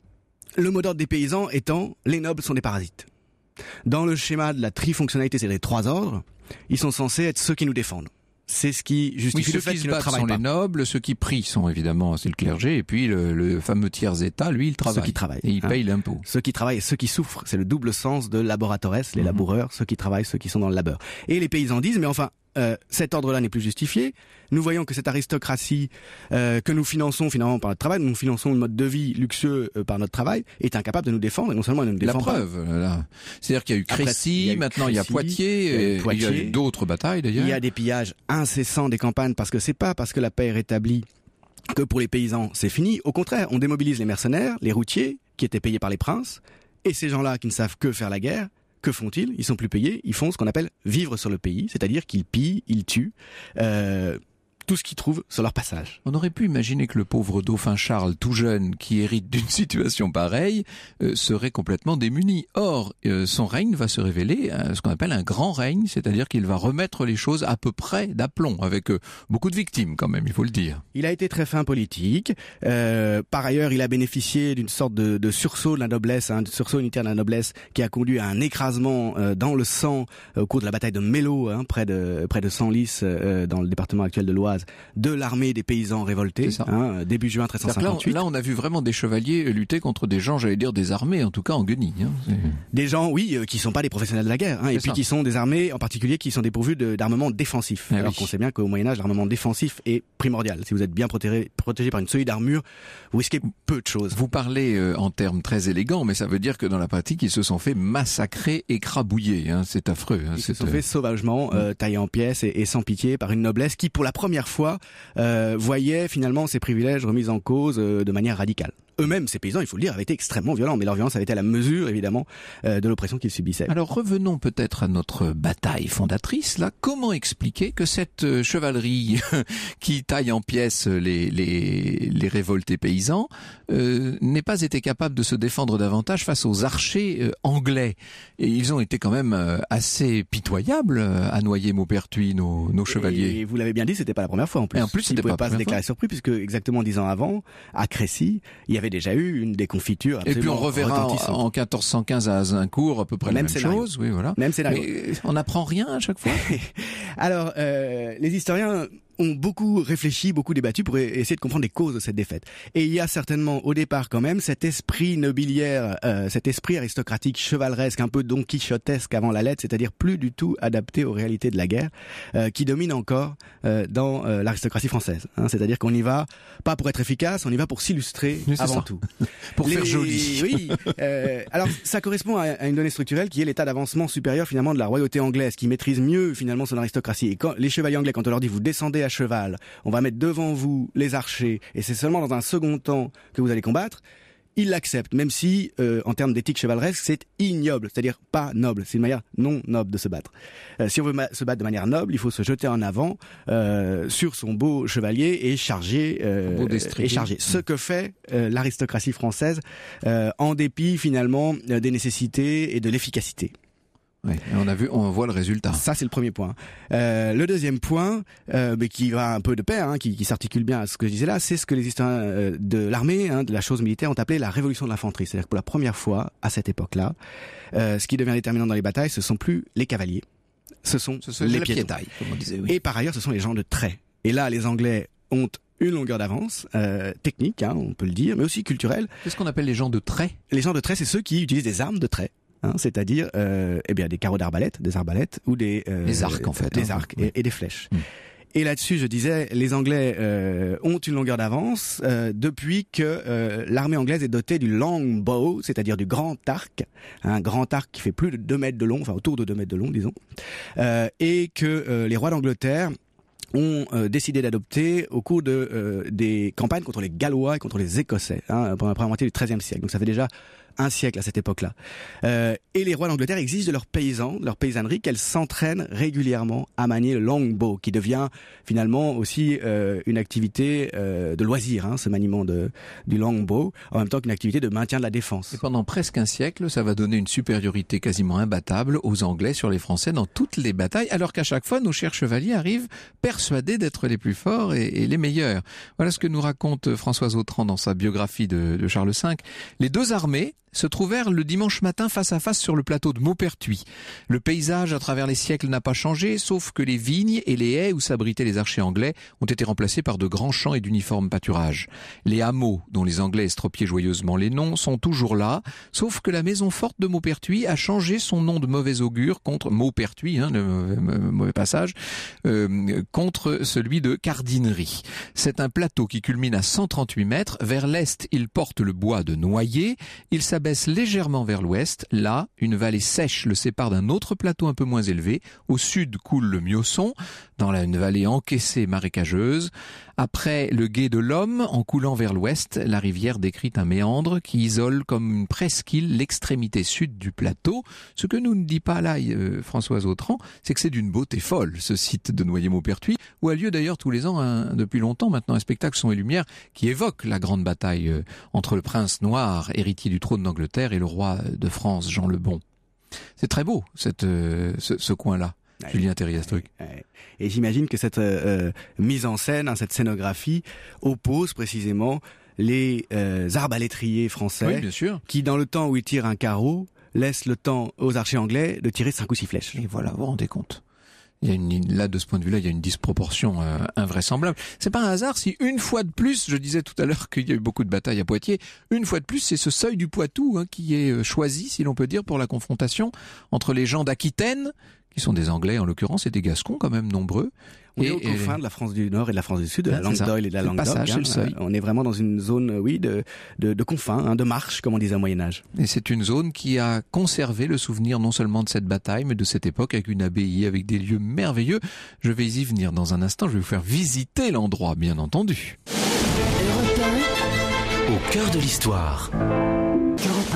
mot d'ordre des paysans étant « les nobles sont des parasites ». Dans le schéma de la trifonctionnalité, c'est les trois ordres, ils sont censés être ceux qui nous défendent. C'est ce qui justifie le fait qu'ils ne travaillent pas. Ceux qui se battent sont les nobles, ceux qui prient sont évidemment, c'est le clergé, et puis le fameux tiers-état, lui, il travaille. Ceux qui travaillent. Et il paye l'impôt. Ceux qui travaillent et ceux qui souffrent, c'est le double sens de laboratores, les laboureurs, ceux qui travaillent, ceux qui sont dans le labeur. Et les paysans disent, mais enfin, cet ordre-là n'est plus justifié. Nous voyons que cette aristocratie que nous finançons finalement par notre travail, nous finançons un mode de vie luxueux par notre travail, est incapable de nous défendre, et non seulement elle ne nous défend pas. La preuve, là. C'est-à-dire qu'il y a eu Crécy, maintenant il y a Poitiers, et il y a eu d'autres batailles d'ailleurs. Il y a des pillages incessants des campagnes, parce que c'est pas parce que la paix est rétablie que pour les paysans c'est fini. Au contraire, on démobilise les mercenaires, les routiers, qui étaient payés par les princes, et ces gens-là qui ne savent que faire la guerre. Que font-ils ? Ils sont plus payés, ils font ce qu'on appelle vivre sur le pays, c'est-à-dire qu'ils pillent, ils tuent tout ce qu'ils trouvent sur leur passage. On aurait pu imaginer que le pauvre dauphin Charles, tout jeune, qui hérite d'une situation pareille, serait complètement démuni. Or, son règne va se révéler ce qu'on appelle un grand règne, c'est-à-dire qu'il va remettre les choses à peu près d'aplomb, avec beaucoup de victimes quand même, il faut le dire. Il a été très fin politique. Par ailleurs, il a bénéficié d'une sorte de sursaut de la noblesse, de sursaut unitaire de la noblesse, qui a conduit à un écrasement dans le sang au cours de la bataille de Mello, près de Senlis, dans le département actuel de l'Oise, de l'armée des paysans révoltés, début juin 1358. Là, on a vu vraiment des chevaliers lutter contre des gens, j'allais dire des armées, en tout cas en guenilles. Des gens, oui, qui sont pas des professionnels de la guerre, et puis qui sont des armées, en particulier, qui sont dépourvues d'armement défensif. Alors qu'on sait bien qu'au Moyen-Âge, l'armement défensif est primordial. Si vous êtes bien protégé par une solide armure, vous risquez peu de choses. Vous parlez en termes très élégants, mais ça veut dire que dans la pratique, ils se sont fait massacrer, écrabouiller. C'est affreux. Ils se sont fait sauvagement tailler en pièces et sans pitié par une noblesse qui, pour la première fois, voyait finalement ses privilèges remis en cause de manière radicale. Eux-mêmes, ces paysans, il faut le dire, avaient été extrêmement violents, mais leur violence avait été à la mesure, évidemment, de l'oppression qu'ils subissaient. Alors revenons peut-être à notre bataille fondatrice, là. Comment expliquer que cette chevalerie qui taille en pièces les révoltés paysans n'ait pas été capable de se défendre davantage face aux archers anglais? Et ils ont été quand même assez pitoyables à Noyer-Maupertuis, nos chevaliers. Et vous l'avez bien dit, c'était pas la première fois en plus. Et en plus, c'était pas se déclarer surpris, puisque exactement 10 ans avant, à Crécy, il y avait déjà eu une déconfiture absolument. Et puis on reverra en 1415 à Azincourt à peu près la même chose. Oui, voilà. Même scénario. Mais on n'apprend rien à chaque fois. Alors, les historiens ont beaucoup réfléchi, beaucoup débattu pour essayer de comprendre les causes de cette défaite. Et il y a certainement au départ quand même cet esprit nobiliaire, cet esprit aristocratique chevaleresque, un peu Don Quichotesque avant la lettre, c'est-à-dire plus du tout adapté aux réalités de la guerre, qui domine encore dans l'aristocratie française. C'est-à-dire qu'on y va pas pour être efficace, on y va pour s'illustrer avant tout. Pour faire joli. Oui. Alors ça correspond à une donnée structurelle qui est l'état d'avancement supérieur finalement de la royauté anglaise, qui maîtrise mieux finalement son aristocratie. Et quand les chevaliers anglais, quand on leur dit vous descendez à cheval, on va mettre devant vous les archers, et c'est seulement dans un second temps que vous allez combattre, ils l'acceptent, même si, en termes d'éthique chevaleresque, c'est ignoble, c'est-à-dire pas noble, c'est une manière non noble de se battre. Si on veut se battre de manière noble, il faut se jeter en avant sur son beau chevalier et charger. Ce que fait l'aristocratie française, en dépit finalement des nécessités et de l'efficacité. Oui, on voit le résultat. Ça, c'est le premier point. Le deuxième point, mais qui va un peu de pair, qui s'articule bien à ce que je disais là, c'est ce que les historiens de l'armée, de la chose militaire, ont appelé la révolution de l'infanterie. C'est-à-dire que pour la première fois, à cette époque-là, ce qui devient déterminant dans les batailles, ce sont plus les cavaliers, ce sont les piétons. Comme on disait, oui. Et par ailleurs, ce sont les gens de trait. Et là, les Anglais ont une longueur d'avance, technique, on peut le dire, mais aussi culturelle. Qu'est-ce qu'on appelle les gens de trait ? Les gens de trait, c'est ceux qui utilisent des armes de trait. C'est-à-dire des carreaux d'arbalète, des arbalètes ou des arcs en fait, des arcs et des flèches. Et là-dessus, je disais, les Anglais ont une longueur d'avance depuis que l'armée anglaise est dotée du longbow, c'est-à-dire du grand arc, un grand arc qui fait plus de 2 mètres de long, enfin autour de 2 mètres de long, disons, et que les rois d'Angleterre ont décidé d'adopter au cours des campagnes contre les Gallois et contre les Écossais, pendant la première moitié du XIIIe siècle. Donc ça fait déjà un siècle à cette époque-là. Et les rois d'Angleterre exigent de leurs paysans, de leur paysannerie, qu'elles s'entraînent régulièrement à manier le longbow, qui devient finalement aussi une activité de loisir, ce maniement du longbow, en même temps qu'une activité de maintien de la défense. Et pendant presque un siècle, ça va donner une supériorité quasiment imbattable aux Anglais sur les Français dans toutes les batailles, alors qu'à chaque fois, nos chers chevaliers arrivent persuadés d'être les plus forts et les meilleurs. Voilà ce que nous raconte Françoise Autran dans sa biographie de Charles V. Les deux armées se trouvèrent le dimanche matin face à face sur le plateau de Maupertuis. Le paysage à travers les siècles n'a pas changé, sauf que les vignes et les haies où s'abritaient les archers anglais ont été remplacés par de grands champs et d'uniformes pâturages. Les hameaux, dont les Anglais estropiaient joyeusement les noms, sont toujours là, sauf que la maison forte de Maupertuis a changé son nom de mauvais augure contre Maupertuis, le mauvais passage, contre celui de Cardinerie. C'est un plateau qui culmine à 138 mètres. Vers l'est, il porte le bois de Noyer. Il s'abaisse légèrement vers l'ouest. Là, une vallée sèche le sépare d'un autre plateau un peu moins élevé. Au sud coule le Miosson, dans une vallée encaissée marécageuse. Après le Gué de l'Homme, en coulant vers l'ouest, la rivière décrit un méandre qui isole comme une presqu'île l'extrémité sud du plateau. Ce que nous ne dit pas là Françoise Autran, c'est que c'est d'une beauté folle, ce site de Noyer-Maupertuis, où a lieu d'ailleurs tous les ans, depuis longtemps maintenant, un spectacle son et lumière qui évoque la grande bataille entre le prince noir, héritier du trône d'Angleterre, et le roi de France, Jean le Bon. C'est très beau, ce coin-là. Julien Terrier-Struc. Et j'imagine que cette mise en scène, cette scénographie, oppose précisément les arbalétriers français, oui, bien sûr, qui dans le temps où ils tirent un carreau, laissent le temps aux archers anglais de tirer 5 ou 6 flèches. Et voilà, vous vous rendez compte. Il y a là, de ce point de vue-là, il y a une disproportion invraisemblable. C'est pas un hasard si une fois de plus, je disais tout à l'heure qu'il y a eu beaucoup de batailles à Poitiers, une fois de plus, c'est ce seuil du Poitou qui est choisi, si l'on peut dire, pour la confrontation entre les gens d'Aquitaine, qui sont des Anglais en l'occurrence, et des Gascons quand même nombreux. On est aux confins de la France du Nord et de la France du Sud, de la Langue d'Oil et de la Langue d'Oc. On est vraiment dans une zone, de confins, de marche, comme on disait au Moyen-Âge. Et c'est une zone qui a conservé le souvenir non seulement de cette bataille, mais de cette époque, avec une abbaye, avec des lieux merveilleux. Je vais y venir dans un instant, je vais vous faire visiter l'endroit, bien entendu. Europe 1. Au cœur de l'histoire. Europe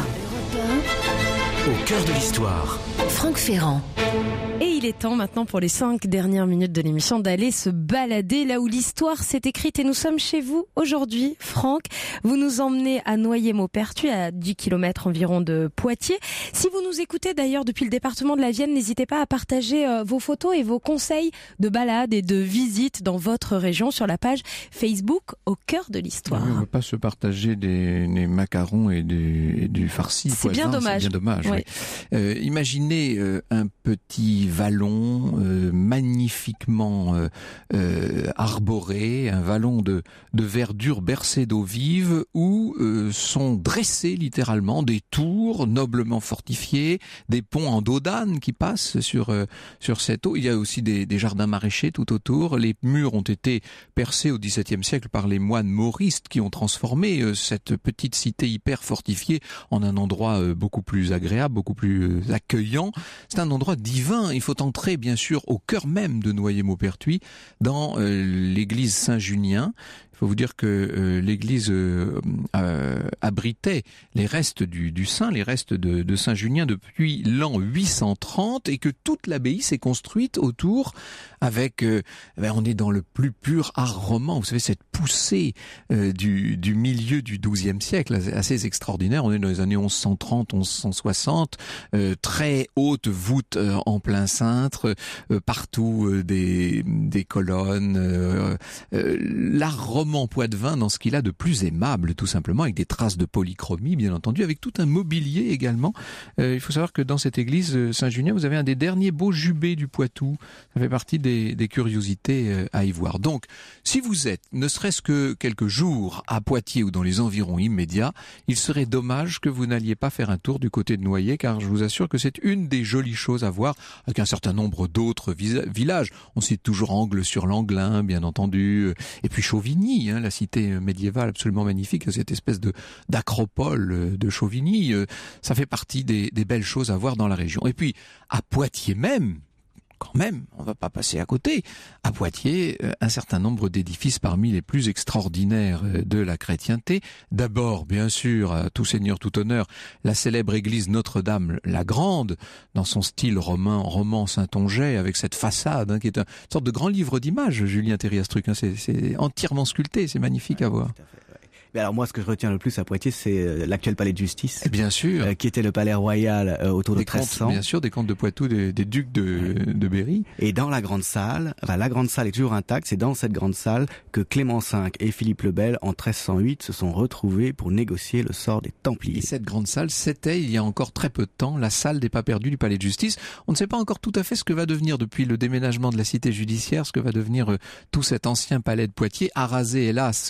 1. Au cœur de l'histoire. Franck Ferrand. Et il est temps maintenant pour les 5 dernières minutes de l'émission d'aller se balader là où l'histoire s'est écrite. Et nous sommes chez vous aujourd'hui, Franck. Vous nous emmenez à Noyer-Maupertuis, à 10 km environ de Poitiers. Si vous nous écoutez d'ailleurs depuis le département de la Vienne, n'hésitez pas à partager vos photos et vos conseils de balade et de visite dans votre région sur la page Facebook Au cœur de l'histoire. Oui, on ne va pas se partager des macarons et du farci. C'est bien dommage. C'est bien dommage. Oui. Oui. Imaginez un petit vallon magnifiquement arboré, un vallon de verdure bercé d'eau vive où sont dressés littéralement des tours noblement fortifiées, des ponts en dos d'âne qui passent sur cette eau. Il y a aussi des jardins maraîchers tout autour. Les murs ont été percés au XVIIe siècle par les moines mauristes qui ont transformé cette petite cité hyper fortifiée en un endroit beaucoup plus agréable, beaucoup plus accueillant. C'est un endroit divin. Il faut entrer bien sûr au cœur même de Noyer-Maupertuis dans l'église Saint-Junien. Il faut vous dire que l'église abritait les restes du saint, les restes de Saint-Junien depuis l'an 830 et que toute l'abbaye s'est construite autour avec, on est dans le plus pur art roman. Vous savez, cette poussée du milieu du XIIe siècle, assez extraordinaire. On est dans les années 1130, 1160, très haute voûte en plein cintre, partout des colonnes, l'art roman roman poitevin dans ce qu'il a de plus aimable, tout simplement, avec des traces de polychromie, bien entendu, avec tout un mobilier également. Il faut savoir que dans cette église Saint-Junien, vous avez un des derniers beaux jubés du Poitou. Ça fait partie des curiosités à y voir. Donc, si vous êtes, ne serait-ce que quelques jours à Poitiers ou dans les environs immédiats, il serait dommage que vous n'alliez pas faire un tour du côté de Noyers, car je vous assure que c'est une des jolies choses à voir, avec un certain nombre d'autres villages. On cite toujours Angles-sur-l'Anglin, bien entendu, et puis Chauvigny, la cité médiévale absolument magnifique, cette espèce d'acropole de Chauvigny. Ça fait partie des belles choses à voir dans la région. Et puis, à Poitiers même, quand même, on va pas passer à côté. À Poitiers, un certain nombre d'édifices parmi les plus extraordinaires de la chrétienté. D'abord, bien sûr, à tout seigneur, tout honneur, la célèbre église Notre-Dame la Grande, dans son style roman saintongeais, avec cette façade, qui est une sorte de grand livre d'images, Julien Therry-Astruc. C'est entièrement sculpté, c'est magnifique à voir. Mais alors moi, ce que je retiens le plus à Poitiers, c'est l'actuel palais de justice. Bien sûr. Qui était le palais royal autour de 1300. Bien sûr, des comtes de Poitou, des ducs de Berry. Et dans la grande salle, la grande salle est toujours intacte. C'est dans cette grande salle que Clément V et Philippe le Bel, en 1308, se sont retrouvés pour négocier le sort des Templiers. Et cette grande salle, c'était, il y a encore très peu de temps, la salle des pas perdus du palais de justice. On ne sait pas encore tout à fait ce que va devenir, depuis le déménagement de la cité judiciaire, ce que va devenir tout cet ancien palais de Poitiers, arasé, hélas,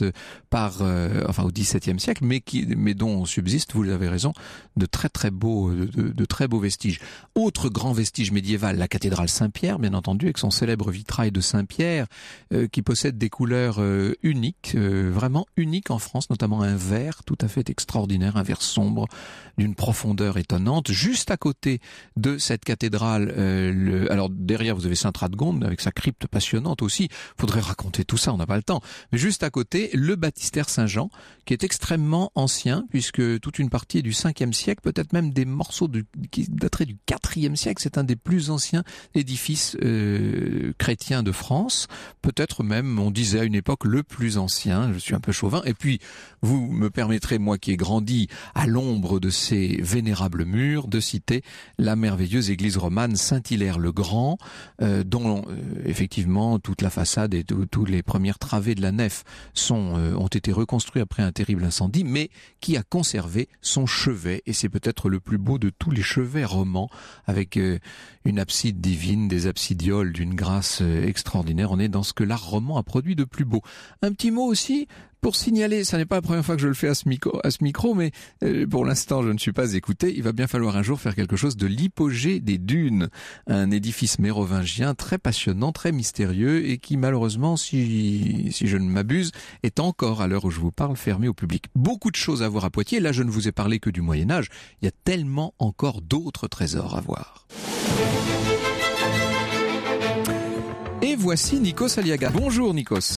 au XVIIe siècle, mais dont subsistent, vous avez raison, de très beaux vestiges. Autre grand vestige médiéval, la cathédrale Saint-Pierre, bien entendu, avec son célèbre vitrail de Saint-Pierre, qui possède des couleurs uniques, vraiment uniques en France, notamment un vert tout à fait extraordinaire, un vert sombre, d'une profondeur étonnante. Juste à côté de cette cathédrale, alors derrière vous avez Sainte-Radegonde, avec sa crypte passionnante aussi. Faudrait raconter tout ça, on n'a pas le temps. Mais juste à côté, le baptistère Saint-Jean, qui est extrêmement ancien, puisque toute une partie est du 5e siècle, peut-être même des morceaux qui dateraient du 4e siècle. C'est un des plus anciens édifices chrétiens de France. Peut-être même, on disait à une époque, le plus ancien. Je suis un peu chauvin. Et puis, vous me permettrez, moi qui ai grandi à l'ombre de ces vénérables murs, de citer la merveilleuse église romane Saint-Hilaire-le-Grand, dont effectivement toute la façade et tous les premières travées de la nef ont été reconstruits après un terrible incendie, mais qui a conservé son chevet, et c'est peut-être le plus beau de tous les chevets romans, avec une abside divine, des absidioles d'une grâce extraordinaire. On est dans ce que l'art roman a produit de plus beau. Un petit mot aussi pour signaler, ça n'est pas la première fois que je le fais à ce micro, mais pour l'instant je ne suis pas écouté. Il va bien falloir un jour faire quelque chose de l'hypogée des dunes, un édifice mérovingien très passionnant, très mystérieux, et qui malheureusement, si je ne m'abuse, est encore à l'heure où je vous parle fermé au public. Beaucoup de choses à voir à Poitiers. Là, je ne vous ai parlé que du Moyen-Âge. Il y a tellement encore d'autres trésors à voir. Et voici Nikos Aliaga. Bonjour Nikos.